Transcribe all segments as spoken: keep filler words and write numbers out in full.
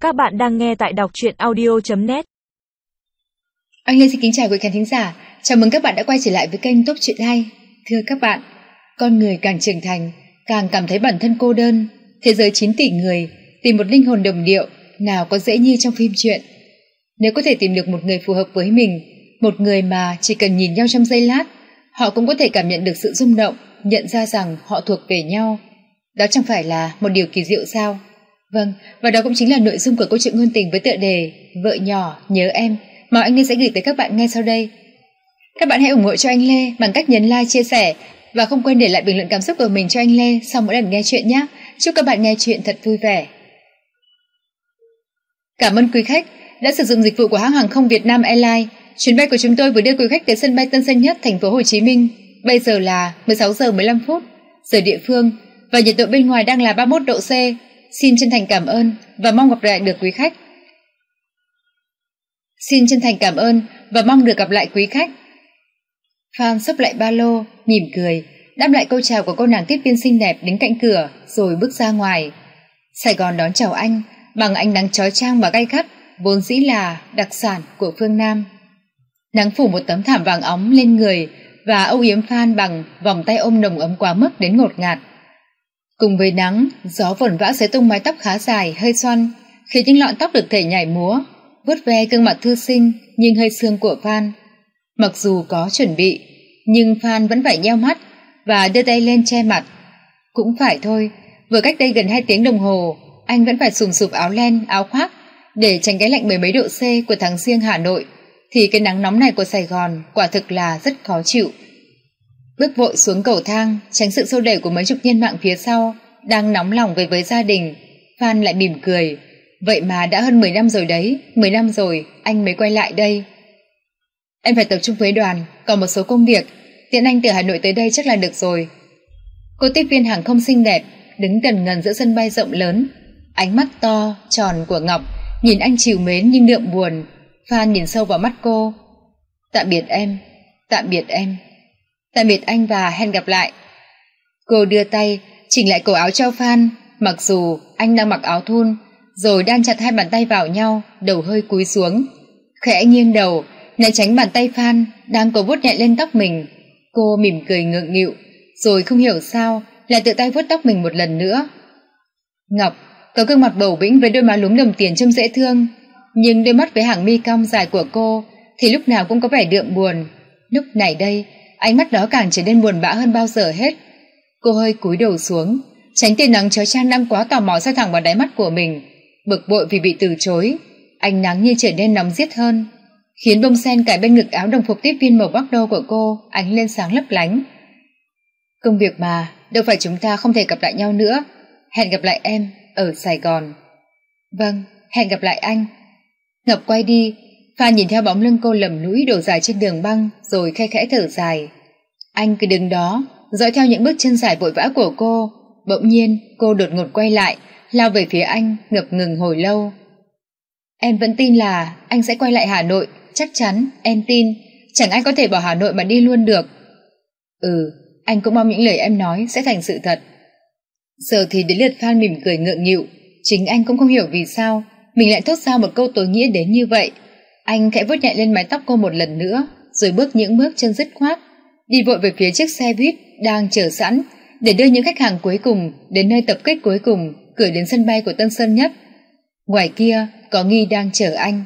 Các bạn đang nghe tại đọc truyện audio chấm net. Anh Lê xin kính chào quý khán thính giả. Chào mừng các bạn đã quay trở lại với kênh Top Truyện Hay. Thưa các bạn, con người càng trưởng thành, càng cảm thấy bản thân cô đơn. Thế giới chín tỷ người, tìm một linh hồn đồng điệu, nào có dễ như trong phim truyện. Nếu có thể tìm được một người phù hợp với mình, một người mà chỉ cần nhìn nhau trong giây lát, họ cũng có thể cảm nhận được sự rung động, nhận ra rằng họ thuộc về nhau. Đó chẳng phải là một điều kỳ diệu sao? Vâng, và đó cũng chính là nội dung của câu chuyện ngôn tình với tựa đề Vợ nhỏ nhớ em mà anh Lê sẽ gửi tới các bạn ngay sau đây. Các bạn hãy ủng hộ cho anh Lê bằng cách nhấn like, chia sẻ và không quên để lại bình luận cảm xúc của mình cho anh Lê sau mỗi lần nghe chuyện nhé. Chúc các bạn nghe chuyện thật vui vẻ. Cảm ơn quý khách đã sử dụng dịch vụ của hãng hàng không Việt Nam Airlines. Chuyến bay của chúng tôi vừa đưa quý khách tới sân bay Tân Sơn Nhất, thành phố Hồ Chí Minh. Bây giờ là mười sáu giờ mười lăm phút giờ địa phương và nhiệt độ bên ngoài đang là ba mươi mốt độ C. Xin chân thành cảm ơn và mong gặp lại được quý khách. Xin chân thành cảm ơn và mong được gặp lại quý khách. Phan xốc lại ba lô, mỉm cười, đáp lại câu chào của cô nàng tiếp viên xinh đẹp đứng cạnh cửa rồi bước ra ngoài. Sài Gòn đón chào anh bằng ánh nắng chói chang và gay gắt, vốn dĩ là đặc sản của phương Nam. Nắng phủ một tấm thảm vàng óng lên người và âu yếm Phan bằng vòng tay ôm nồng ấm quá mức đến ngột ngạt. Cùng với nắng, gió vồn vã xới tung mái tóc khá dài, hơi xoăn, khiến những lọn tóc được thể nhảy múa, vuốt ve gương mặt thư sinh nhưng hơi sương của Phan. Mặc dù có chuẩn bị, nhưng Phan vẫn phải nheo mắt và đưa tay lên che mặt. Cũng phải thôi, vừa cách đây gần hai tiếng đồng hồ, anh vẫn phải sùm sụp áo len, áo khoác để tránh cái lạnh mười mấy độ C của tháng Giêng Hà Nội, thì cái nắng nóng này của Sài Gòn quả thực là rất khó chịu. Bước vội xuống cầu thang, tránh sự xô đẩy của mấy chục nhân mạng phía sau, đang nóng lòng về với gia đình, Phan lại mỉm cười. Vậy mà đã hơn mười năm rồi đấy, mười năm rồi anh mới quay lại đây. Em phải tập trung với đoàn, còn một số công việc, tiện anh từ Hà Nội tới đây chắc là được rồi. Cô tiếp viên hàng không xinh đẹp, đứng gần ngần giữa sân bay rộng lớn, ánh mắt to, tròn của Ngọc, nhìn anh trìu mến nhưng đượm buồn. Phan nhìn sâu vào mắt cô. Tạm biệt em, tạm biệt em. Tạm biệt anh và hẹn gặp lại. Cô đưa tay chỉnh lại cổ áo cho Phan, mặc dù anh đang mặc áo thun, rồi đan chặt hai bàn tay vào nhau, đầu hơi cúi xuống, khẽ nghiêng đầu né tránh bàn tay Phan đang cố vuốt nhẹ lên tóc mình. Cô mỉm cười ngượng nghịu, rồi không hiểu sao lại tự tay vuốt tóc mình một lần nữa. Ngọc có gương mặt bầu bĩnh với đôi má lúm đồng tiền trông dễ thương, nhưng đôi mắt với hàng mi cong dài của cô thì lúc nào cũng có vẻ đượm buồn. Lúc này đây, ánh mắt đó càng trở nên buồn bã hơn bao giờ hết. Cô hơi cúi đầu xuống, tránh tia nắng chói chang đang quá tò mò soi thẳng vào đáy mắt của mình. Bực bội vì bị từ chối, ánh nắng như trở nên nóng giết hơn, khiến bông sen cài bên ngực áo đồng phục tiếp viên màu bắc đô của cô ánh lên sáng lấp lánh. Công việc mà, đâu phải chúng ta không thể gặp lại nhau nữa. Hẹn gặp lại em ở Sài Gòn. Vâng, hẹn gặp lại anh. Ngọc quay đi, Phan nhìn theo bóng lưng cô lầm lũi đổ dài trên đường băng rồi khe khẽ thở dài. Anh cứ đứng đó, dõi theo những bước chân dài vội vã của cô. Bỗng nhiên cô đột ngột quay lại, lao về phía anh, ngập ngừng hồi lâu. Em vẫn tin là anh sẽ quay lại Hà Nội, chắc chắn, em tin. Chẳng ai có thể bỏ Hà Nội mà đi luôn được. Ừ, anh cũng mong những lời em nói sẽ thành sự thật. Giờ thì đến lượt Phan mỉm cười ngượng nghịu. Chính anh cũng không hiểu vì sao mình lại thốt ra một câu tối nghĩa đến như vậy. Anh khẽ vuốt nhẹ lên mái tóc cô một lần nữa, rồi bước những bước chân dứt khoát, đi vội về phía chiếc xe buýt đang chờ sẵn để đưa những khách hàng cuối cùng đến nơi tập kết cuối cùng, gửi đến sân bay của Tân Sơn Nhất. Ngoài kia có Nghi đang chờ anh.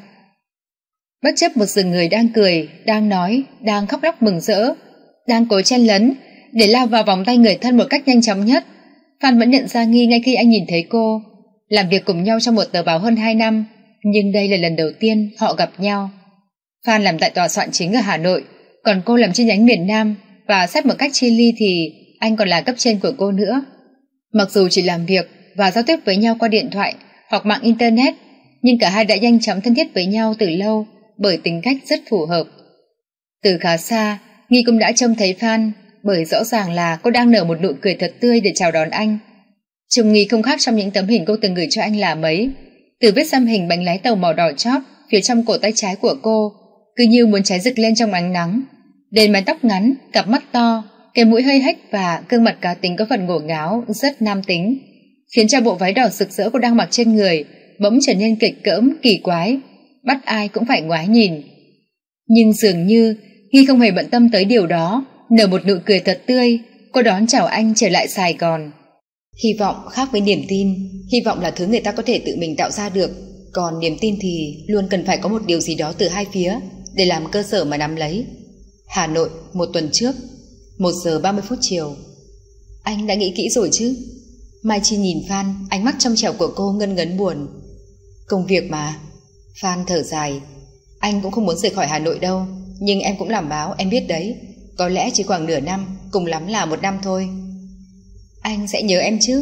Bất chấp một rừng người đang cười, đang nói, đang khóc lóc mừng rỡ, đang cố chen lấn để lao vào vòng tay người thân một cách nhanh chóng nhất, Phan vẫn nhận ra Nghi ngay khi anh nhìn thấy cô. Làm việc cùng nhau trong một tờ báo hơn hai năm, nhưng đây là lần đầu tiên họ gặp nhau. Phan làm tại tòa soạn chính ở Hà Nội, còn cô làm chi nhánh miền Nam, và xét một cách chia ly thì anh còn là cấp trên của cô nữa. Mặc dù chỉ làm việc và giao tiếp với nhau qua điện thoại hoặc mạng Internet, nhưng cả hai đã nhanh chóng thân thiết với nhau từ lâu bởi tính cách rất phù hợp. Từ khá xa, Nghi cũng đã trông thấy Phan, bởi rõ ràng là cô đang nở một nụ cười thật tươi để chào đón anh. Trông Nghi không khác trong những tấm hình cô từng gửi cho anh là mấy. Từ vết xăm hình bánh lái tàu màu đỏ chót phía trong cổ tay trái của cô, cứ như muốn cháy rực lên trong ánh nắng. Đến mái tóc ngắn, cặp mắt to, cái mũi hơi hếch và gương mặt cá tính có phần ngổ ngáo, rất nam tính, khiến cho bộ váy đỏ rực rỡ cô đang mặc trên người bỗng trở nên kịch cỡm, kỳ quái, bắt ai cũng phải ngoái nhìn. Nhưng dường như Nghi không hề bận tâm tới điều đó, nở một nụ cười thật tươi. Cô đón chào anh trở lại Sài Gòn. Hy vọng khác với niềm tin. Hy vọng là thứ người ta có thể tự mình tạo ra được, còn niềm tin thì luôn cần phải có một điều gì đó từ hai phía để làm cơ sở mà nắm lấy. Hà Nội, một tuần trước, một giờ ba mươi phút chiều. Anh đã nghĩ kỹ rồi chứ? Mai Chi nhìn Phan, ánh mắt trong trẻo của cô ngân ngấn buồn. Công việc mà. Phan thở dài. Anh cũng không muốn rời khỏi Hà Nội đâu, nhưng em cũng làm báo, em biết đấy. Có lẽ chỉ khoảng nửa năm, cùng lắm là một năm thôi. Anh sẽ nhớ em chứ?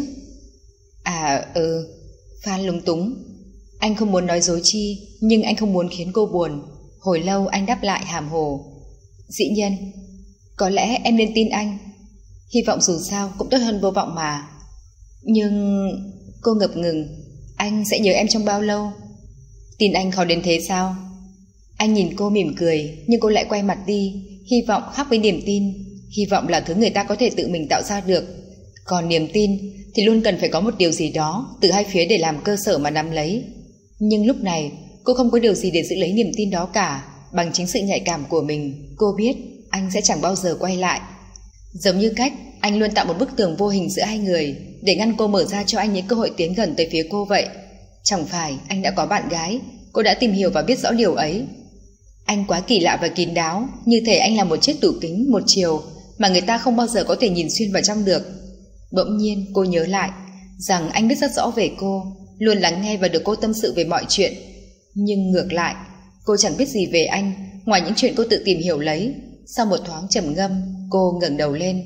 À ừ. Phan lúng túng. Anh không muốn nói dối Chi, nhưng anh không muốn khiến cô buồn. Hồi lâu anh đáp lại hàm hồ. Dĩ nhiên. Có lẽ em nên tin anh. Hy vọng dù sao cũng tốt hơn vô vọng mà. Nhưng... Cô ngập ngừng. Anh sẽ nhớ em trong bao lâu? Tin anh khó đến thế sao? Anh nhìn cô mỉm cười, nhưng cô lại quay mặt đi. Hy vọng khác với niềm tin. Hy vọng là thứ người ta có thể tự mình tạo ra được, còn niềm tin thì luôn cần phải có một điều gì đó từ hai phía để làm cơ sở mà nắm lấy. Nhưng lúc này cô không có điều gì để giữ lấy niềm tin đó cả. Bằng chính sự nhạy cảm của mình, cô biết anh sẽ chẳng bao giờ quay lại. Giống như cách anh luôn tạo một bức tường vô hình giữa hai người, để ngăn cô mở ra cho anh những cơ hội tiến gần tới phía cô vậy. Chẳng phải anh đã có bạn gái, cô đã tìm hiểu và biết rõ điều ấy. Anh quá kỳ lạ và kín đáo, như thể anh là một chiếc tủ kính một chiều mà người ta không bao giờ có thể nhìn xuyên vào trong được. Bỗng nhiên cô nhớ lại rằng anh biết rất rõ về cô, luôn lắng nghe và được cô tâm sự về mọi chuyện. Nhưng ngược lại, cô chẳng biết gì về anh ngoài những chuyện cô tự tìm hiểu lấy. Sau một thoáng trầm ngâm, cô ngẩng đầu lên.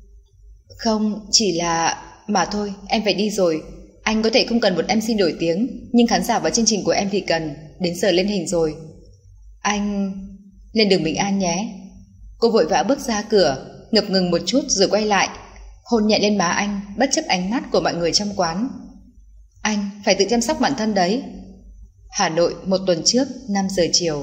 Không, chỉ là... Mà thôi, em phải đi rồi. Anh có thể không cần một em xê nổi tiếng, nhưng khán giả vào chương trình của em thì cần. Đến giờ lên hình rồi. Anh... Lên đường bình an nhé. Cô vội vã bước ra cửa, ngập ngừng một chút rồi quay lại, hôn nhẹ lên má anh, bất chấp ánh mắt của mọi người trong quán. Anh phải tự chăm sóc bản thân đấy. Hà Nội, một tuần trước, năm giờ chiều.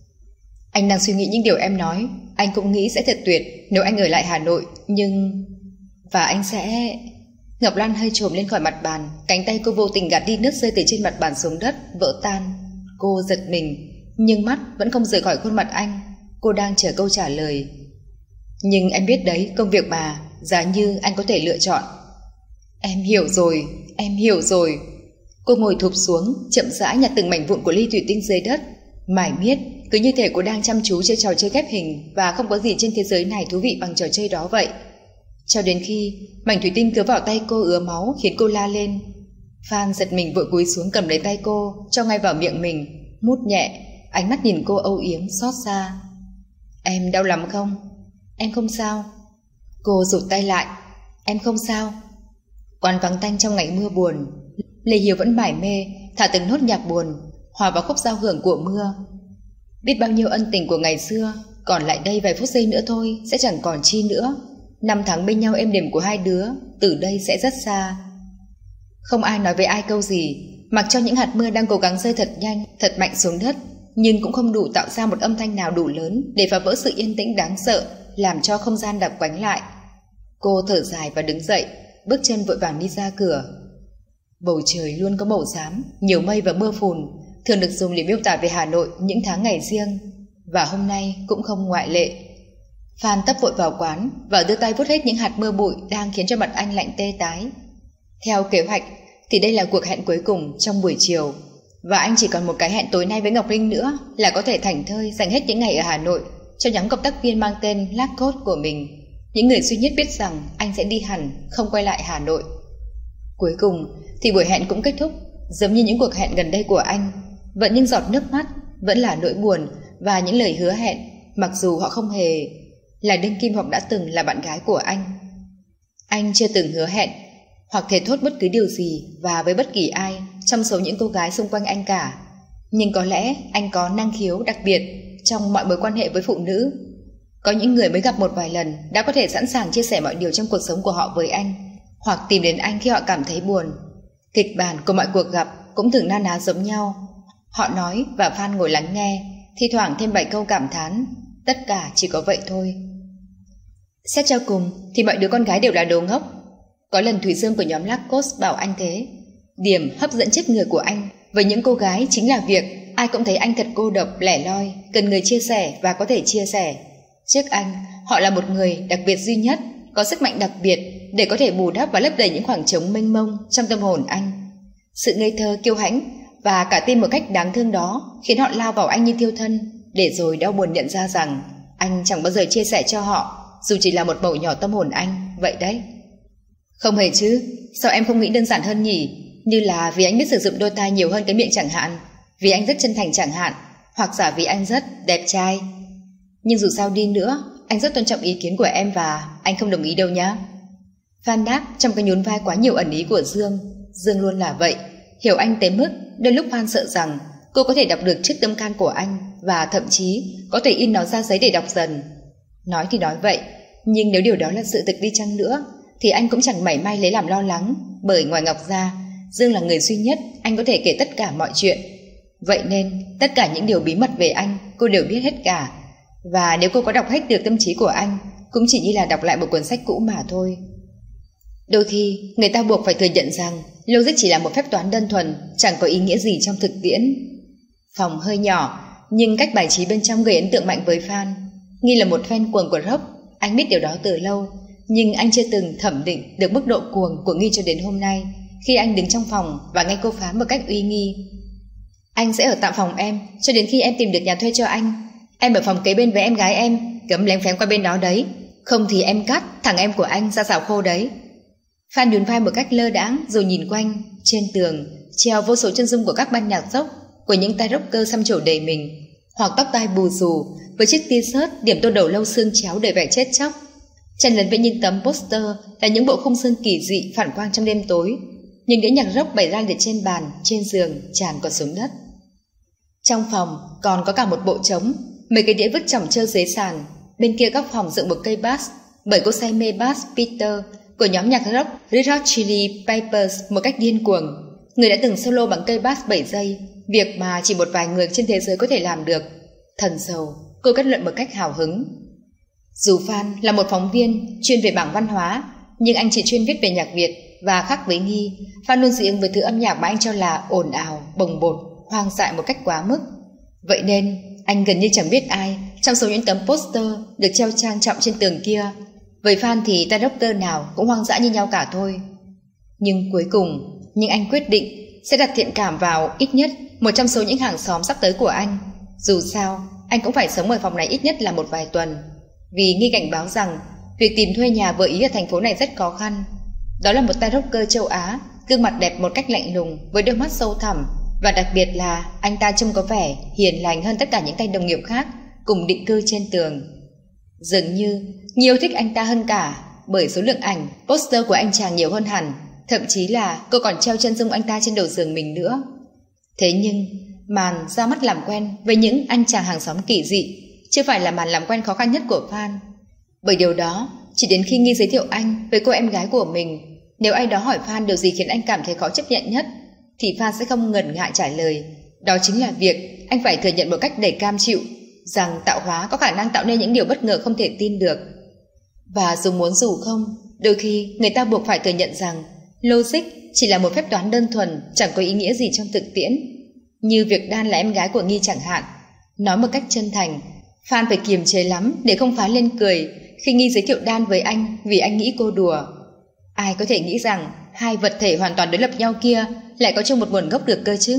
Anh đang suy nghĩ những điều em nói. Anh cũng nghĩ sẽ thật tuyệt nếu anh ở lại Hà Nội, nhưng... Và anh sẽ... Ngọc Lan hơi trồm lên khỏi mặt bàn, cánh tay cô vô tình gạt đi nước rơi từ trên mặt bàn xuống đất, vỡ tan. Cô giật mình, nhưng mắt vẫn không rời khỏi khuôn mặt anh. Cô đang chờ câu trả lời. Nhưng em biết đấy, công việc mà, giá như anh có thể lựa chọn. Em hiểu rồi, em hiểu rồi. Cô ngồi thụp xuống, chậm rãi nhặt từng mảnh vụn của ly thủy tinh dưới đất, mải miết, cứ như thể cô đang chăm chú chơi trò chơi ghép hình và không có gì trên thế giới này thú vị bằng trò chơi đó vậy. Cho đến khi mảnh thủy tinh cứ vào tay cô ứa máu khiến cô la lên. Phan giật mình vội cúi xuống cầm lấy tay cô, cho ngay vào miệng mình, mút nhẹ, ánh mắt nhìn cô âu yếm xót xa. Em đau lắm không? Em không sao. Cô rụt tay lại. Em không sao. Quán vắng tanh trong ngày mưa buồn. Lê Hiếu vẫn mải mê thả từng nốt nhạc buồn hòa vào khúc giao hưởng của mưa. Biết bao nhiêu ân tình của ngày xưa, còn lại đây vài phút giây nữa thôi sẽ chẳng còn chi nữa. Năm tháng bên nhau êm đềm của hai đứa từ đây sẽ rất xa. Không ai nói với ai câu gì, mặc cho những hạt mưa đang cố gắng rơi thật nhanh, thật mạnh xuống đất, nhưng cũng không đủ tạo ra một âm thanh nào đủ lớn để phá vỡ sự yên tĩnh đáng sợ, làm cho không gian đặc quánh lại. Cô thở dài và đứng dậy, bước chân vội vàng đi ra cửa. Bầu trời luôn có màu xám, nhiều mây và mưa phùn, thường được dùng để miêu tả về Hà Nội những tháng ngày riêng, và hôm nay cũng không ngoại lệ. Phan tấp vội vào quán và đưa tay vuốt hết những hạt mưa bụi đang khiến cho mặt anh lạnh tê tái. Theo kế hoạch thì đây là cuộc hẹn cuối cùng trong buổi chiều, và anh chỉ còn một cái hẹn tối nay với Ngọc Linh nữa là có thể thảnh thơi dành hết những ngày ở Hà Nội cho nhóm cộng tác viên mang tên Lacoste của mình, những người duy nhất biết rằng anh sẽ đi hẳn, không quay lại Hà Nội. Cuối cùng thì buổi hẹn cũng kết thúc, giống như những cuộc hẹn gần đây của anh, vẫn những giọt nước mắt, vẫn là nỗi buồn và những lời hứa hẹn, mặc dù họ không hề là đương kim hoặc đã từng là bạn gái của anh. Anh chưa từng hứa hẹn hoặc thề thốt bất cứ điều gì và với bất kỳ ai trong số những cô gái xung quanh anh cả. Nhưng có lẽ anh có năng khiếu đặc biệt trong mọi mối quan hệ với phụ nữ. Có những người mới gặp một vài lần đã có thể sẵn sàng chia sẻ mọi điều trong cuộc sống của họ với anh, hoặc tìm đến anh khi họ cảm thấy buồn. Kịch bản của mọi cuộc gặp cũng thường na ná giống nhau. Họ nói và Phan ngồi lắng nghe, thi thoảng thêm vài câu cảm thán. Tất cả chỉ có vậy thôi. Xét cho cùng thì mọi đứa con gái đều là đồ ngốc. Có lần Thủy Dương của nhóm Lacoste bảo anh thế. Điểm hấp dẫn chết người của anh Với những cô gái chính là việc ai cũng thấy anh thật cô độc, lẻ loi, cần người chia sẻ và có thể chia sẻ. Trước anh, họ là một người đặc biệt duy nhất, có sức mạnh đặc biệt để có thể bù đắp và lấp đầy những khoảng trống mênh mông trong tâm hồn anh. Sự ngây thơ, kiêu hãnh và cả tin một cách đáng thương đó khiến họ lao vào anh như thiêu thân, để rồi đau buồn nhận ra rằng anh chẳng bao giờ chia sẻ cho họ, dù chỉ là một mẩu nhỏ tâm hồn anh, vậy đấy. Không hề chứ, sao em không nghĩ đơn giản hơn nhỉ? Như là vì anh biết sử dụng đôi tai nhiều hơn cái miệng chẳng hạn, vì anh rất chân thành chẳng hạn, hoặc giả vì anh rất đẹp trai. Nhưng dù sao đi nữa, anh rất tôn trọng ý kiến của em và anh không đồng ý đâu nhá. Phan đáp trong cái nhún vai quá nhiều ẩn ý của Dương. Dương luôn là vậy, hiểu anh tới mức đôi lúc Phan sợ rằng cô có thể đọc được chiếc tâm can của anh và thậm chí có thể in nó ra giấy để đọc dần. Nói thì nói vậy, nhưng nếu điều đó là sự thực đi chăng nữa thì anh cũng chẳng mảy may lấy làm lo lắng, bởi ngoài Ngọc ra, Dương là người duy nhất anh có thể kể tất cả mọi chuyện. Vậy nên tất cả những điều bí mật về anh cô đều biết hết cả, và nếu cô có đọc hết được tâm trí của anh cũng chỉ như là đọc lại một cuốn sách cũ mà thôi. Đôi khi người ta buộc phải thừa nhận rằng logic chỉ là một phép toán đơn thuần, chẳng có ý nghĩa gì trong thực tiễn. Phòng hơi nhỏ, nhưng cách bài trí bên trong gây ấn tượng mạnh với Phan. Nghi là một fan cuồng của rock, anh biết điều đó từ lâu, nhưng anh chưa từng thẩm định được mức độ cuồng của Nghi cho đến hôm nay, khi anh đứng trong phòng và nghe cô phán một cách uy nghi. Anh sẽ ở tạm phòng em cho đến khi em tìm được nhà thuê cho anh. Em ở phòng kế bên với em gái em, cấm lén phén qua bên đó đấy, không thì em cắt thằng em của anh ra xào khô đấy. Phan nhún vai một cách lơ đãng rồi nhìn quanh. Trên tường treo vô số chân dung của các ban nhạc rock, của những tay rocker xăm trổ đầy mình, hoặc tóc tai bù xù với chiếc t-shirt điểm tô đầu lâu xương chéo đầy vẻ chết chóc. Chen lấn với những tấm poster là những bộ khung xương kỳ dị phản quang trong đêm tối. Những đĩa nhạc rock bày ra liệt trên bàn, trên giường, tràn còn xuống đất. Trong phòng còn có cả một bộ trống, mấy cái đĩa vứt chỏng trơ dưới sàn. Bên kia góc phòng dựng một cây bass, bởi cô say mê bass Peter của nhóm nhạc rock Red Hot Chili Peppers một cách điên cuồng, người đã từng solo bằng cây bass bảy giây, việc mà chỉ một vài người trên thế giới có thể làm được. Thần sầu, cô kết luận một cách hào hứng. Dù Phan là một phóng viên chuyên về bảng văn hóa, nhưng anh chỉ chuyên viết về nhạc Việt, và khác với Nghi, Phan luôn dị ứng với thứ âm nhạc mà anh cho là ồn ào, bồng bột, hoang dại một cách quá mức. Vậy nên anh gần như chẳng biết ai trong số những tấm poster được treo trang trọng trên tường kia. Với Phan thì tay rocker nào cũng hoang dã như nhau cả thôi. Nhưng cuối cùng, nhưng anh quyết định sẽ đặt thiện cảm vào ít nhất một trong số những hàng xóm sắp tới của anh. Dù sao, anh cũng phải sống ở phòng này ít nhất là một vài tuần, vì Nghi cảnh báo rằng việc tìm thuê nhà vừa ý ở thành phố này rất khó khăn. Đó là một tay rocker châu Á, gương mặt đẹp một cách lạnh lùng với đôi mắt sâu thẳm, và đặc biệt là anh ta trông có vẻ hiền lành hơn tất cả những tay đồng nghiệp khác cùng định cư trên tường. Dường như Nghi yêu thích anh ta hơn cả, bởi số lượng ảnh, poster của anh chàng nhiều hơn hẳn, thậm chí là cô còn treo chân dung anh ta trên đầu giường mình nữa. Thế nhưng màn ra mắt làm quen với những anh chàng hàng xóm kỳ dị chưa phải là màn làm quen khó khăn nhất của Phan. Bởi điều đó, chỉ đến khi Nghi giới thiệu anh với cô em gái của mình, nếu ai đó hỏi Phan điều gì khiến anh cảm thấy khó chấp nhận nhất, thì Phan sẽ không ngần ngại trả lời. Đó chính là việc anh phải thừa nhận một cách đầy cam chịu rằng tạo hóa có khả năng tạo nên những điều bất ngờ không thể tin được. Và dù muốn dù không, đôi khi người ta buộc phải thừa nhận rằng logic chỉ là một phép toán đơn thuần, chẳng có ý nghĩa gì trong thực tiễn. Như việc Đan là em gái của Nghi chẳng hạn. Nói một cách chân thành, Phan phải kiềm chế lắm để không phá lên cười khi Nghi giới thiệu Đan với anh vì anh nghĩ cô đùa. Ai có thể nghĩ rằng hai vật thể hoàn toàn đối lập nhau kia lại có chung một nguồn gốc được cơ chứ?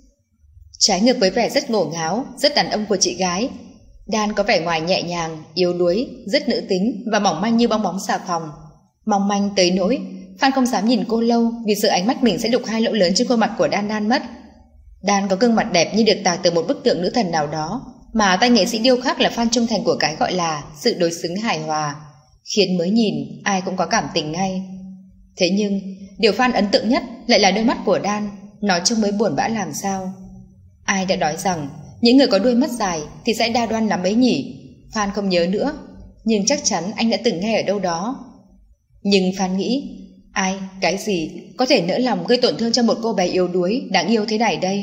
Trái ngược với vẻ rất ngổ ngáo, rất đàn ông của chị gái, Đan có vẻ ngoài nhẹ nhàng, yếu đuối, rất nữ tính và mỏng manh như bong bóng xà phòng. Mỏng manh tới nỗi Phan không dám nhìn cô lâu vì sợ ánh mắt mình sẽ đục hai lỗ lớn trên khuôn mặt của Đan Đan mất. Đan có gương mặt đẹp như được tạc từ một bức tượng nữ thần nào đó, mà tay nghệ sĩ điêu khắc là fan trung thành của cái gọi là sự đối xứng hài hòa, khiến mới nhìn ai cũng có cảm tình ngay. Thế nhưng điều Phan ấn tượng nhất lại là đôi mắt của Đan, nó trông mới buồn bã làm sao. Ai đã nói rằng những người có đuôi mắt dài thì sẽ đa đoan lắm ấy nhỉ? Phan không nhớ nữa, nhưng chắc chắn anh đã từng nghe ở đâu đó. Nhưng Phan nghĩ, ai, cái gì có thể nỡ lòng gây tổn thương cho một cô bé yếu đuối, đáng yêu thế này đây?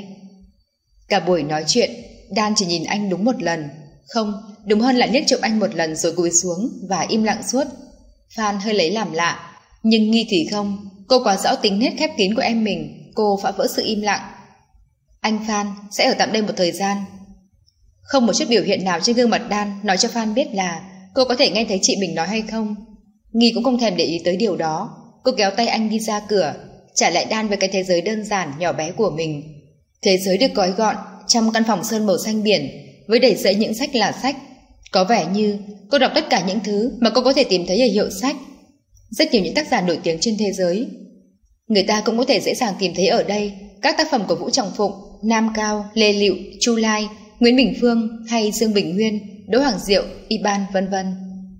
Cả buổi nói chuyện, Đan chỉ nhìn anh đúng một lần, không, đúng hơn là liếc trộm anh một lần rồi cúi xuống và im lặng suốt. Phan hơi lấy làm lạ, nhưng Nghi thì không. Cô quá rõ tính nết khép kín của em mình, cô phá vỡ sự im lặng. Anh Phan sẽ ở tạm đây một thời gian. Không một chút biểu hiện nào trên gương mặt Dan nói cho Phan biết là cô có thể nghe thấy chị mình nói hay không. Nghi cũng không thèm để ý tới điều đó. Cô kéo tay anh đi ra cửa, trả lại Dan với cái thế giới đơn giản nhỏ bé của mình. Thế giới được gói gọn trong căn phòng sơn màu xanh biển, với đầy dẫy những sách là sách. Có vẻ như cô đọc tất cả những thứ mà cô có thể tìm thấy ở hiệu sách. Rất nhiều những tác giả nổi tiếng trên thế giới. Người ta cũng có thể dễ dàng tìm thấy ở đây các tác phẩm của Vũ Trọng Phụng, Nam Cao, Lê Lựu, Chu Lai, Nguyễn Bình Phương hay Dương Bình Nguyên, Đỗ Hoàng Diệu, Iban vân vân.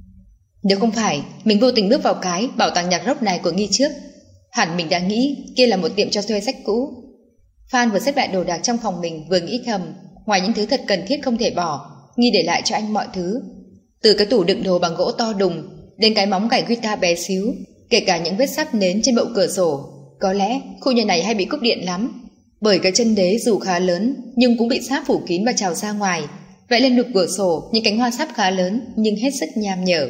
Nếu không phải mình vô tình bước vào cái bảo tàng nhạc rock này của Nghi trước, hẳn mình đã nghĩ kia là một tiệm cho thuê sách cũ. Phan vừa xếp lại đồ đạc trong phòng mình vừa nghĩ thầm, ngoài những thứ thật cần thiết không thể bỏ, Nghi để lại cho anh mọi thứ. Từ cái tủ đựng đồ bằng gỗ to đùng đến cái móng cày guitar bé xíu, kể cả những vết sắt nến trên bậu cửa sổ. Có lẽ khu nhà này hay bị cúp điện lắm, bởi cái chân đế dù khá lớn nhưng cũng bị sáp phủ kín và trào ra ngoài, vẽ lên lục cửa sổ những cánh hoa sáp khá lớn nhưng hết sức nham nhở.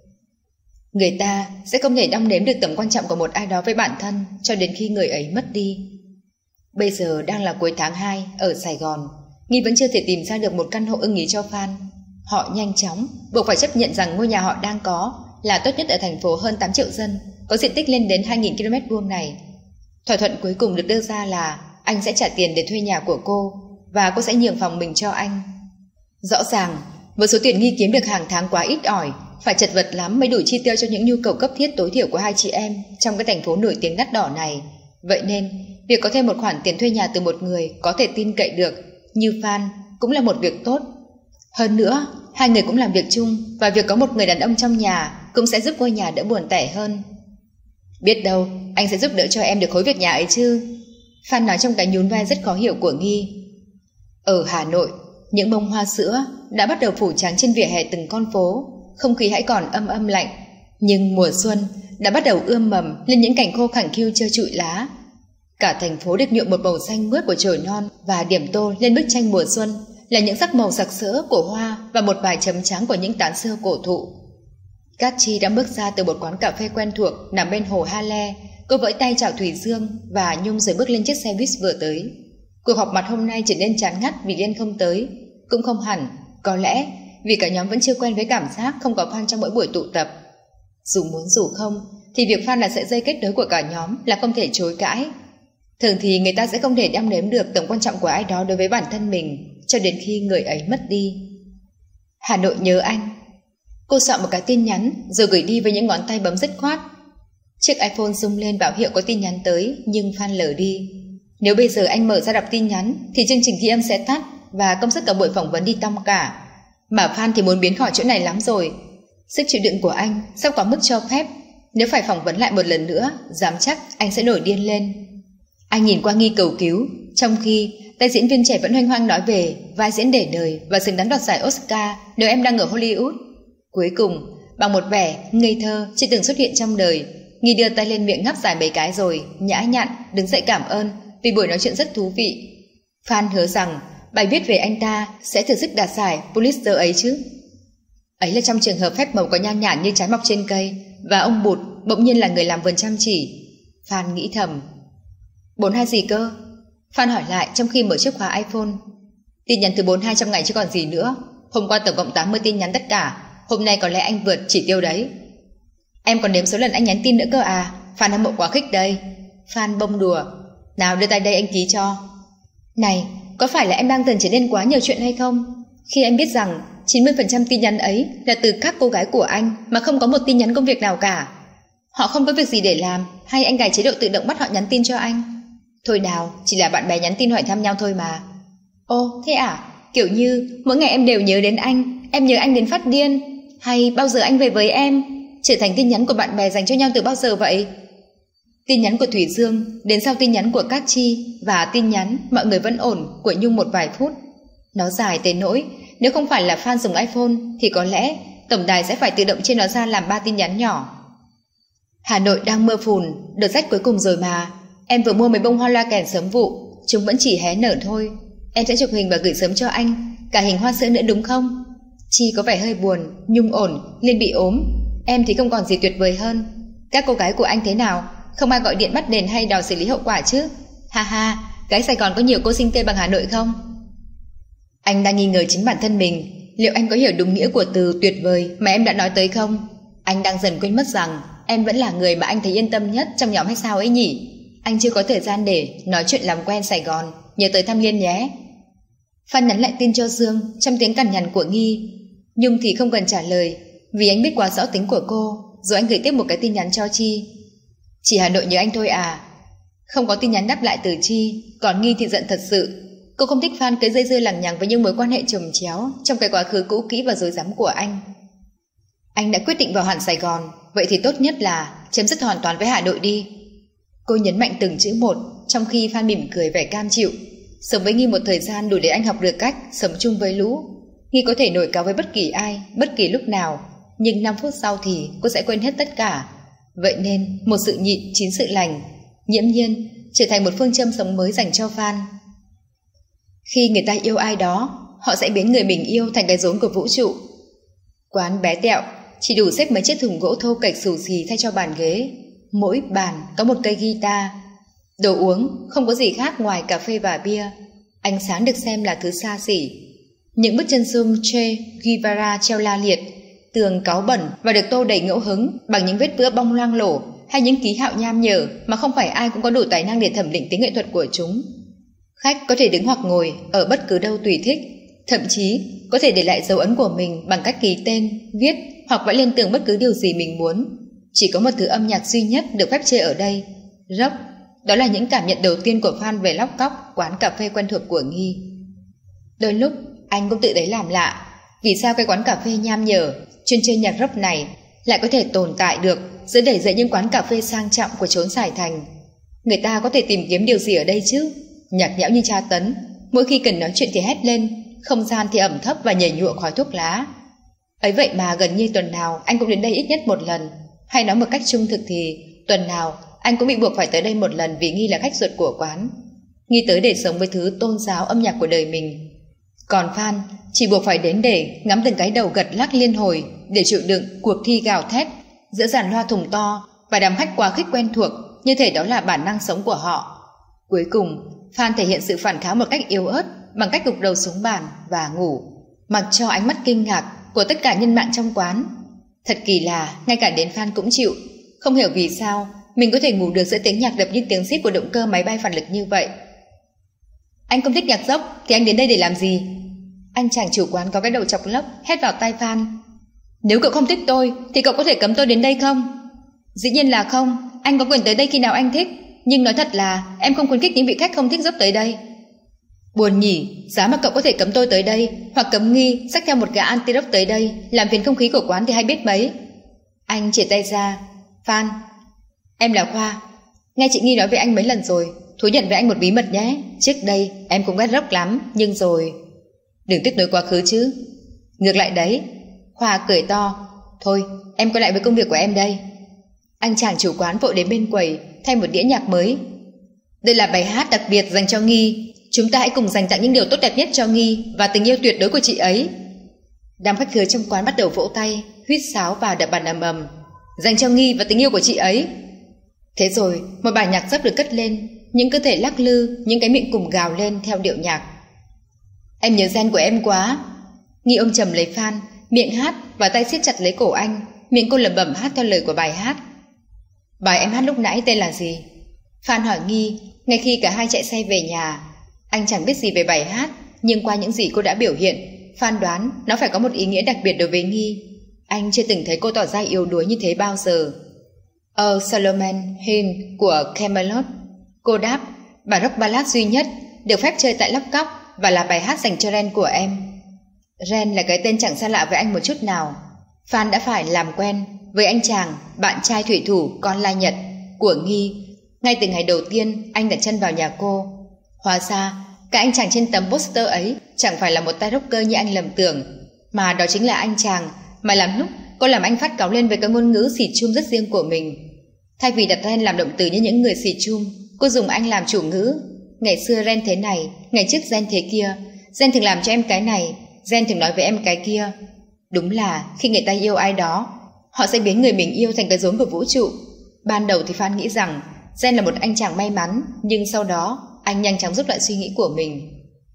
Người ta sẽ không thể đong đếm được tầm quan trọng của một ai đó với bản thân cho đến khi người ấy mất đi. Bây giờ đang là cuối tháng hai ở Sài Gòn, Nghi vẫn chưa thể tìm ra được một căn hộ ưng ý cho Phan. Họ nhanh chóng buộc phải chấp nhận rằng ngôi nhà họ đang có là tốt nhất ở thành phố hơn tám triệu dân, có diện tích lên đến hai nghìn ki lô mét vuông này. Thỏa thuận cuối cùng được đưa ra là anh sẽ trả tiền để thuê nhà của cô và cô sẽ nhường phòng mình cho anh. Rõ ràng, với số tiền Nghi kiếm được hàng tháng quá ít ỏi, phải chật vật lắm mới đủ chi tiêu cho những nhu cầu cấp thiết tối thiểu của hai chị em trong cái thành phố nổi tiếng đắt đỏ này. Vậy nên, việc có thêm một khoản tiền thuê nhà từ một người có thể tin cậy được như Phan cũng là một việc tốt. Hơn nữa, hai người cũng làm việc chung và việc có một người đàn ông trong nhà cũng sẽ giúp ngôi nhà đỡ buồn tẻ hơn. Biết đâu, anh sẽ giúp đỡ cho em được khối việc nhà ấy chứ? Phan nói trong cái nhún vai rất khó hiểu của Nghi. Ở Hà Nội, những bông hoa sữa đã bắt đầu phủ trắng trên vỉa hè từng con phố, không khí hãy còn âm âm lạnh, nhưng mùa xuân đã bắt đầu ươm mầm lên những cành khô khẳng khiu trơ trụi lá. Cả thành phố được nhuộm một màu xanh mướt của chồi non, và điểm tô lên bức tranh mùa xuân là những sắc màu sặc sỡ của hoa và một vài chấm trắng của những tán sưa cổ thụ. Cát Chi đã bước ra từ một quán cà phê quen thuộc nằm bên hồ Ha Le. Cô vẫy tay chào Thủy Dương và Nhung rồi bước lên chiếc xe buýt vừa tới. Cuộc họp mặt hôm nay trở nên chán ngắt vì Liên không tới. Cũng không hẳn, có lẽ vì cả nhóm vẫn chưa quen với cảm giác không có Phan trong mỗi buổi tụ tập. Dù muốn dù không thì việc Phan là sợi dây kết nối của cả nhóm là không thể chối cãi. Thường thì người ta sẽ không thể đong đếm được tầm quan trọng của ai đó đối với bản thân mình cho đến khi người ấy mất đi. Hà Nội nhớ anh. Cô soạn một cái tin nhắn rồi gửi đi với những ngón tay bấm dứt khoát. Chiếc iPhone rung lên báo hiệu có tin nhắn tới, nhưng Phan lờ đi. Nếu bây giờ anh mở ra đọc tin nhắn thì chương trình ghi âm sẽ tắt và công sức cả buổi phỏng vấn đi tong cả. Mà Phan thì muốn biến khỏi chỗ này lắm rồi. Sức chịu đựng của anh sắp có mức cho phép. Nếu phải phỏng vấn lại một lần nữa, dám chắc anh sẽ nổi điên lên. Anh nhìn qua Nghi cầu cứu, trong khi tay diễn viên trẻ vẫn hoanh hoang nói về vai diễn để đời và xứng đáng đoạt giải Oscar nếu em đang ở Hollywood. Cuối cùng, bằng một vẻ ngây thơ chưa từng xuất hiện trong đời, Nghi đưa tay lên miệng ngáp dài mấy cái rồi nhã nhặn đứng dậy cảm ơn vì buổi nói chuyện rất thú vị. Phan hứa rằng bài viết về anh ta sẽ thử sức đạt giải Pulitzer ấy chứ. Ấy là trong trường hợp phép màu có nhan nhản như trái mọc trên cây và ông Bụt bỗng nhiên là người làm vườn chăm chỉ. Phan nghĩ thầm. Bốn hai gì cơ? Phan hỏi lại trong khi mở chiếc khóa iPhone. Tin nhắn từ bốn hai trong ngày chứ còn gì nữa. Hôm qua tổng cộng tám mươi tin nhắn tất cả. Hôm nay có lẽ anh vượt chỉ tiêu đấy. Em còn đếm số lần anh nhắn tin nữa cơ à? Phan hâm mộ quá khích đây. Phan bông đùa. Nào đưa tay đây anh ký cho. Này, có phải là em đang dần trở nên quá nhiều chuyện hay không? Khi em biết rằng chín mươi phần trăm tin nhắn ấy là từ các cô gái của anh mà không có một tin nhắn công việc nào cả. Họ không có việc gì để làm hay anh cài chế độ tự động bắt họ nhắn tin cho anh? Thôi nào, chỉ là bạn bè nhắn tin hỏi thăm nhau thôi mà. Ồ, thế à? Kiểu như mỗi ngày em đều nhớ đến anh, em nhớ anh đến phát điên. Hay bao giờ anh về với em? Trở thành tin nhắn của bạn bè dành cho nhau từ bao giờ vậy? Tin nhắn của Thủy Dương đến sau tin nhắn của Cát Chi và tin nhắn mọi người vẫn ổn của Nhung một vài phút. Nó dài tới nỗi nếu không phải là fan dùng iPhone thì có lẽ tổng đài sẽ phải tự động chia nó ra làm ba tin nhắn nhỏ. Hà Nội đang mưa phùn, đợt rách cuối cùng rồi mà. Em vừa mua mấy bông hoa loa kèn sớm vụ, chúng vẫn chỉ hé nở thôi. Em sẽ chụp hình và gửi sớm cho anh, cả hình hoa sữa nữa đúng không? Chi có vẻ hơi buồn, Nhung ổn, Liên bị ốm. Em thì không còn gì tuyệt vời hơn. Các cô gái của anh thế nào? Không ai gọi điện bắt đền hay đòi xử lý hậu quả chứ? Ha ha, gái Sài Gòn có nhiều cô xinh tươi bằng Hà Nội không? Anh đang nghi ngờ chính bản thân mình. Liệu anh có hiểu đúng nghĩa của từ tuyệt vời mà em đã nói tới không? Anh đang dần quên mất rằng em vẫn là người mà anh thấy yên tâm nhất trong nhóm hay sao ấy nhỉ? Anh chưa có thời gian để nói chuyện làm quen Sài Gòn, nhớ tới thăm Liên nhé. Phan nhắn lại tin cho Dương trong tiếng cằn nhằn của Nghi. Nhung thì không cần trả lời, vì anh biết quá rõ tính của cô. Rồi anh gửi tiếp một cái tin nhắn cho Chi. Chỉ Hà Nội nhớ anh thôi à? Không có tin nhắn đáp lại từ Chi. Còn Nghi thì giận thật sự. Cô không thích Phan cứ dây dưa lằng nhằng với những mối quan hệ chồng chéo trong cái quá khứ cũ kỹ và rối rắm của anh. Anh đã quyết định vào hẳn Sài Gòn, vậy thì tốt nhất là chấm dứt hoàn toàn với Hà Nội đi. Cô nhấn mạnh từng chữ một, trong khi Phan mỉm cười vẻ cam chịu. Sống với Nghi một thời gian đủ để anh học được cách sống chung với lũ. Nghi có thể nổi cáu với bất kỳ ai, bất kỳ lúc nào, nhưng năm phút sau thì cô sẽ quên hết tất cả. Vậy nên một sự nhịn chín sự lành, nghiễm nhiên trở thành một phương châm sống mới dành cho Phan. Khi người ta yêu ai đó, họ sẽ biến người mình yêu thành cái rốn của vũ trụ. Quán bé tẹo, chỉ đủ xếp mấy chiếc thùng gỗ thô kệch xù xì thay cho bàn ghế. Mỗi bàn có một cây guitar. Đồ uống không có gì khác ngoài cà phê và bia. Ánh sáng được xem là thứ xa xỉ. Những bức chân dung Che Guevara treo la liệt, tường cáu bẩn và được tô đầy ngẫu hứng bằng những vết vữa bong loang lổ hay những ký hạo nham nhở mà không phải ai cũng có đủ tài năng để thẩm định tính nghệ thuật của chúng. Khách có thể đứng hoặc ngồi ở bất cứ đâu tùy thích, thậm chí có thể để lại dấu ấn của mình bằng cách ký tên, viết hoặc vẽ lên tường bất cứ điều gì mình muốn. Chỉ có một thứ âm nhạc duy nhất được phép chơi ở đây, rock. Đó là những cảm nhận đầu tiên của Phan về lóc cóc, quán cà phê quen thuộc của Nghi. Đôi lúc anh cũng tự thấy làm lạ, vì sao cái quán cà phê nham nhở chuyên chơi nhạc rock này lại có thể tồn tại được giữa đầy dẫy những quán cà phê sang trọng của chốn Sài Thành. Người ta có thể tìm kiếm điều gì ở đây chứ? Nhạc nhẽo như tra tấn, mỗi khi cần nói chuyện thì hét lên, không gian thì ẩm thấp và nhảy nhụa khói thuốc lá. Ấy vậy mà gần như tuần nào anh cũng đến đây ít nhất một lần. Hay nói một cách trung thực thì tuần nào anh cũng bị buộc phải tới đây một lần vì Nghi là khách ruột của quán. Nghi tới để sống với thứ tôn giáo âm nhạc của đời mình. Còn Phan chỉ buộc phải đến để ngắm từng cái đầu gật lắc liên hồi, để chịu đựng cuộc thi gào thét giữa dàn loa thùng to và đám khách quá khích quen thuộc, như thể đó là bản năng sống của họ. Cuối cùng Phan thể hiện sự phản kháng một cách yếu ớt bằng cách gục đầu xuống bàn và ngủ, mặc cho ánh mắt kinh ngạc của tất cả nhân mạng trong quán. Thật kỳ lạ, ngay cả đến Phan cũng chịu. Không hiểu vì sao mình có thể ngủ được giữa tiếng nhạc đập như tiếng xít của động cơ máy bay phản lực như vậy. Anh không thích nhạc dốc thì anh đến đây để làm gì? Anh chàng chủ quán có cái đầu chọc lốc hét vào tai Phan. Nếu cậu không thích tôi thì cậu có thể cấm tôi đến đây không? Dĩ nhiên là không. Anh có quyền tới đây khi nào anh thích. Nhưng nói thật là em không khuyến khích những vị khách không thích dốc tới đây. Buồn nhỉ, giá mà cậu có thể cấm tôi tới đây, hoặc cấm Nghi xách theo một gã anti-rock tới đây, làm phiền không khí của quán thì hay biết mấy. Anh chia tay ra. Phan, em là Khoa. Nghe chị Nghi nói với anh mấy lần rồi. Thú nhận với anh một bí mật nhé. Trước đây em cũng ghét rock lắm, nhưng rồi... Đừng tiếc nuối quá khứ chứ. Ngược lại đấy. Khoa cười to. Thôi, em quay lại với công việc của em đây. Anh chàng chủ quán vội đến bên quầy thay một đĩa nhạc mới. Đây là bài hát đặc biệt dành cho Nghi. Chúng ta hãy cùng dành tặng những điều tốt đẹp nhất cho Nghi và tình yêu tuyệt đối của chị ấy. Đám khách khứa trong quán bắt đầu vỗ tay, huýt sáo và đập bàn ầm ầm. Dành cho Nghi và tình yêu của chị ấy. Thế rồi một bài nhạc dốc được cất lên, những cơ thể lắc lư, những cái miệng cùng gào lên theo điệu nhạc. Em nhớ gen của em quá. Nghi ôm chầm lấy Phan, miệng hát và tay siết chặt lấy cổ anh. Miệng cô lẩm bẩm hát theo lời của bài hát. Bài em hát lúc nãy tên là gì? Phan hỏi Nghi, ngay khi cả hai chạy xe về nhà. Anh chẳng biết gì về bài hát, nhưng qua những gì cô đã biểu hiện, Phan đoán nó phải có một ý nghĩa đặc biệt đối với Nghi. Anh chưa từng thấy cô tỏ ra yếu đuối như thế bao giờ. Oh Solomon Hill của Camelot. Cô đáp, bài rock ballad duy nhất được phép chơi tại Lóc Cóc và là bài hát dành cho Ren của em. Ren là cái tên chẳng xa lạ với anh một chút nào. Phan đã phải làm quen với anh chàng, bạn trai thủy thủ con Lai Nhật của Nghi ngay từ ngày đầu tiên anh đặt chân vào nhà cô. Hóa ra cái anh chàng trên tấm poster ấy chẳng phải là một tay rocker như anh lầm tưởng, mà đó chính là anh chàng mà làm lúc cô làm anh phát cáu lên với cái ngôn ngữ xì chum rất riêng của mình. Thay vì đặt Ren làm động từ như những người xì chum, cô dùng anh làm chủ ngữ. Ngày xưa Ren thế này, ngày trước Ren thế kia. Ren thường làm cho em cái này, Ren thường nói với em cái kia. Đúng là khi người ta yêu ai đó, họ sẽ biến người mình yêu thành cái rốn của vũ trụ. Ban đầu thì Phan nghĩ rằng Ren là một anh chàng may mắn, nhưng sau đó anh nhanh chóng giúp lại suy nghĩ của mình.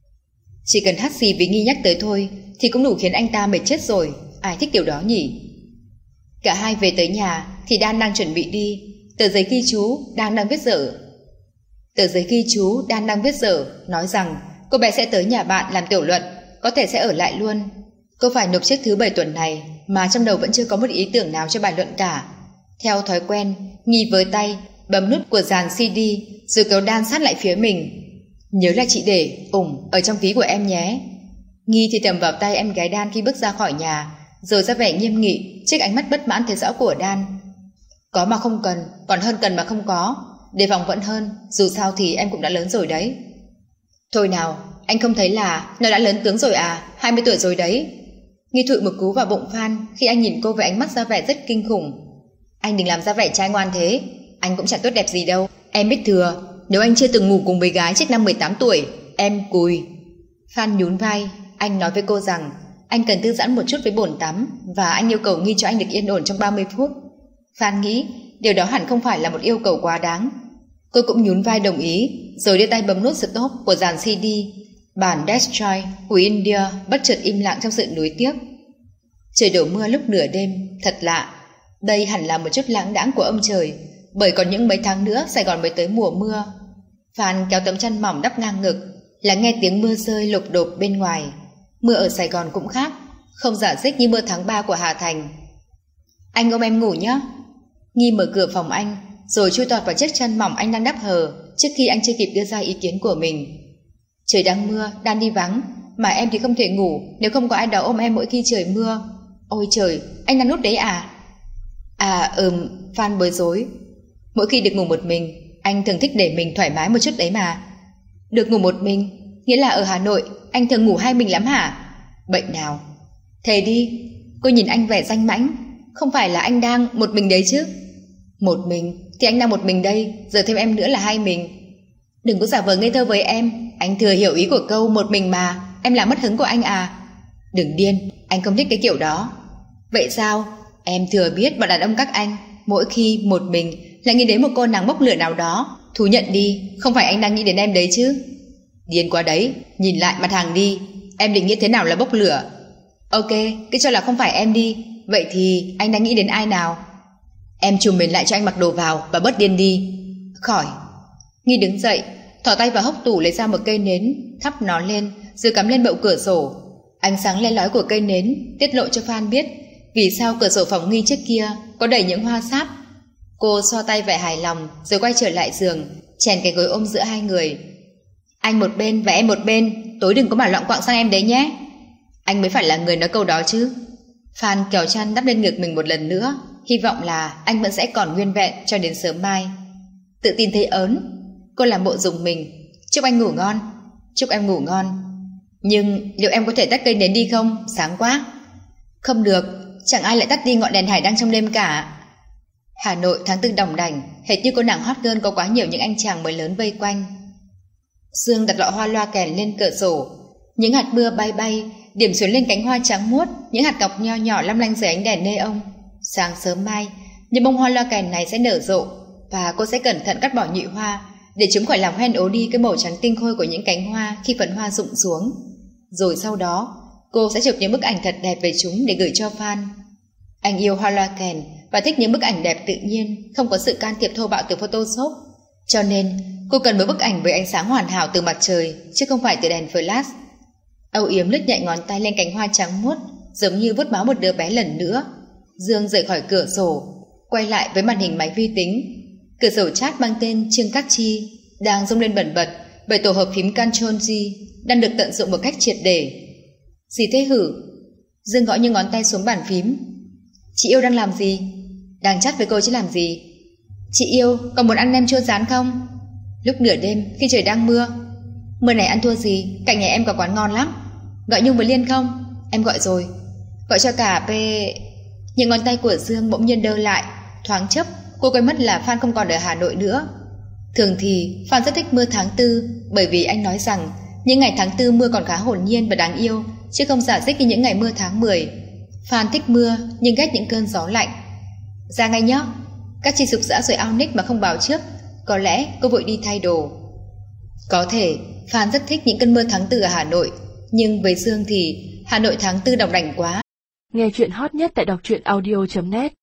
Chỉ cần hát gì vì Nghi nhắc tới thôi thì cũng đủ khiến anh ta mệt chết rồi. Ai thích điều đó nhỉ? Cả hai về tới nhà thì Dan đang chuẩn bị đi. Tờ giấy ghi chú đang đang viết dở. Tờ giấy ghi chú Dan đang viết dở nói rằng cô bé sẽ tới nhà bạn làm tiểu luận, có thể sẽ ở lại luôn. Cô phải nộp chiếc thứ bảy tuần này mà trong đầu vẫn chưa có một ý tưởng nào cho bài luận cả. Theo thói quen, Nghi với tay bấm nút của dàn xê đê rồi kéo Dan sát lại phía mình. Nhớ là chị để ủng ở trong ví của em nhé. Nghi thì thầm vào tay em gái Dan khi bước ra khỏi nhà, rồi ra vẻ nghiêm nghị trước ánh mắt bất mãn thấy rõ của Dan. Có mà không cần, còn hơn cần mà không có. Đề phòng vẫn hơn, dù sao thì em cũng đã lớn rồi đấy. Thôi nào, anh không thấy là nó đã lớn tướng rồi à, hai mươi tuổi rồi đấy. Nghi thụi một cú vào bụng Phan khi anh nhìn cô với ánh mắt ra vẻ rất kinh khủng. Anh đừng làm ra vẻ trai ngoan thế, anh cũng chẳng tốt đẹp gì đâu. Em biết thừa, nếu anh chưa từng ngủ cùng với gái trước năm mười tám tuổi, em cùi. Phan nhún vai, anh nói với cô rằng anh cần thư giãn một chút với bồn tắm và anh yêu cầu Nghi cho anh được yên ổn trong ba mươi phút. Phan nghĩ điều đó hẳn không phải là một yêu cầu quá đáng. Cô cũng nhún vai đồng ý, rồi đưa tay bấm nút stop của dàn xê đê. Bản Destroy của India bất chợt im lặng trong sự nuối tiếc. Trời đổ mưa lúc nửa đêm, thật lạ. Đây hẳn là một chút lãng đãng của ông trời, bởi còn những mấy tháng nữa Sài Gòn mới tới mùa mưa. Phan kéo tấm chăn mỏng đắp ngang ngực, lắng nghe tiếng mưa rơi lộp độp bên ngoài. Mưa ở Sài Gòn cũng khác, không rả rích như mưa tháng ba của Hà Thành. Anh ôm em ngủ nhé. Nghi mở cửa phòng anh, rồi chui tọt vào chiếc chăn mỏng anh đang đắp hờ trước khi anh chưa kịp đưa ra ý kiến của mình. Trời đang mưa, Dan đi vắng, mà em thì không thể ngủ nếu không có ai đó ôm em mỗi khi trời mưa. Ôi trời, anh đang nút đấy à? À ừm, Phan bối rối. Mỗi khi được ngủ một mình, anh thường thích để mình thoải mái một chút đấy mà. Được ngủ một mình, nghĩa là ở Hà Nội anh thường ngủ hai mình lắm hả? Bệnh nào? Thề đi. Cô nhìn anh vẻ danh mãnh. Không phải là anh đang một mình đấy chứ? Một mình thì anh đang một mình đây, giờ thêm em nữa là hai mình. Đừng có giả vờ ngây thơ với em, anh thừa hiểu ý của câu một mình mà. Em làm mất hứng của anh à? Đừng điên, anh không thích cái kiểu đó. Vậy sao? Em thừa biết bọn đàn ông các anh mỗi khi một mình lại nghĩ đến một cô nàng bốc lửa nào đó. Thú nhận đi, không phải anh đang nghĩ đến em đấy chứ? Điên quá đấy, nhìn lại mặt hàng đi. Em định nghĩa thế nào là bốc lửa? Ok, cứ cho là không phải em đi. Vậy thì anh đang nghĩ đến ai nào? Em chùm mình lại cho anh mặc đồ vào và bớt điên đi. Khỏi. Nghi đứng dậy, thò tay vào hốc tủ lấy ra một cây nến, thắp nó lên rồi cắm lên bậu cửa sổ. Ánh sáng le lói của cây nến tiết lộ cho Phan biết vì sao cửa sổ phòng Nghi trước kia có đầy những hoa sáp. Cô xoa tay vẻ hài lòng rồi quay trở lại giường, chèn cái gối ôm giữa hai người. Anh một bên và em một bên, tối đừng có mà loạn quạng sang em đấy nhé. Anh mới phải là người nói câu đó chứ. Phan kéo chăn đắp lên ngực mình một lần nữa, hy vọng là anh vẫn sẽ còn nguyên vẹn cho đến sớm mai. Tự tin thấy ớn, cô làm bộ dùng mình. Chúc anh ngủ ngon. Chúc em ngủ ngon. Nhưng liệu em có thể tắt cây nến đi không? Sáng quá. Không được, chẳng ai lại tắt đi ngọn đèn hải đăng trong đêm cả. Hà Nội tháng tư đòng đảnh, hệt như cô nàng hot girl có quá nhiều những anh chàng mới lớn vây quanh. Dương đặt lọ hoa loa kèn lên cửa sổ, những hạt mưa bay bay điểm xuyến lên cánh hoa trắng muốt, những hạt ngọc nho nhỏ long lanh dưới ánh đèn neon. Sáng sớm mai, những bông hoa loa kèn này sẽ nở rộ và cô sẽ cẩn thận cắt bỏ nhụy hoa để chúng khỏi làm hoen ố đi cái màu trắng tinh khôi của những cánh hoa khi phấn hoa rụng xuống. Rồi sau đó, cô sẽ chụp những bức ảnh thật đẹp về chúng để gửi cho Phan. Anh yêu hoa loa kèn và thích những bức ảnh đẹp tự nhiên, không có sự can thiệp thô bạo từ Photoshop. Cho nên, cô cần một bức ảnh với ánh sáng hoàn hảo từ mặt trời, chứ không phải từ đèn flash. Âu Yếm lướt nhẹ ngón tay lên cánh hoa trắng muốt, giống như vuốt máu một đứa bé lần nữa. Dương rời khỏi cửa sổ, quay lại với màn hình máy vi tính. Cửa sổ chat mang tên Trương Cát Chi đang rung lên bần bật bởi tổ hợp phím Ctrl G đang được tận dụng một cách triệt để. Gì thế hử? Dương gõ như ngón tay xuống bàn phím. Chị yêu đang làm gì? Đang chat với cô chứ làm gì? Chị yêu, còn muốn ăn nem chua rán không? Lúc nửa đêm khi trời đang mưa. Mưa này ăn thua gì, cạnh nhà em có quán ngon lắm. Gọi Nhung với Liên không? Em gọi rồi. Gọi cho cả P... Những ngón tay của Dương bỗng nhiên đơ lại. Thoáng chốc cô quên mất là Phan không còn ở Hà Nội nữa. Thường thì Phan rất thích mưa tháng tư, bởi vì anh nói rằng những ngày tháng tư mưa còn khá hồn nhiên và đáng yêu, chứ không rả rích như những ngày mưa tháng mười. Phan thích mưa nhưng ghét những cơn gió lạnh. Ra ngay nhé. Các chị sục sã rồi ao nick mà không báo trước. Có lẽ cô vội đi thay đồ. Có thể Phan rất thích những cơn mưa tháng tư ở Hà Nội, nhưng với Dương thì Hà Nội tháng tư đọc đảnh quá. Nghe chuyện hot nhất tại đọc truyện audio chấm net.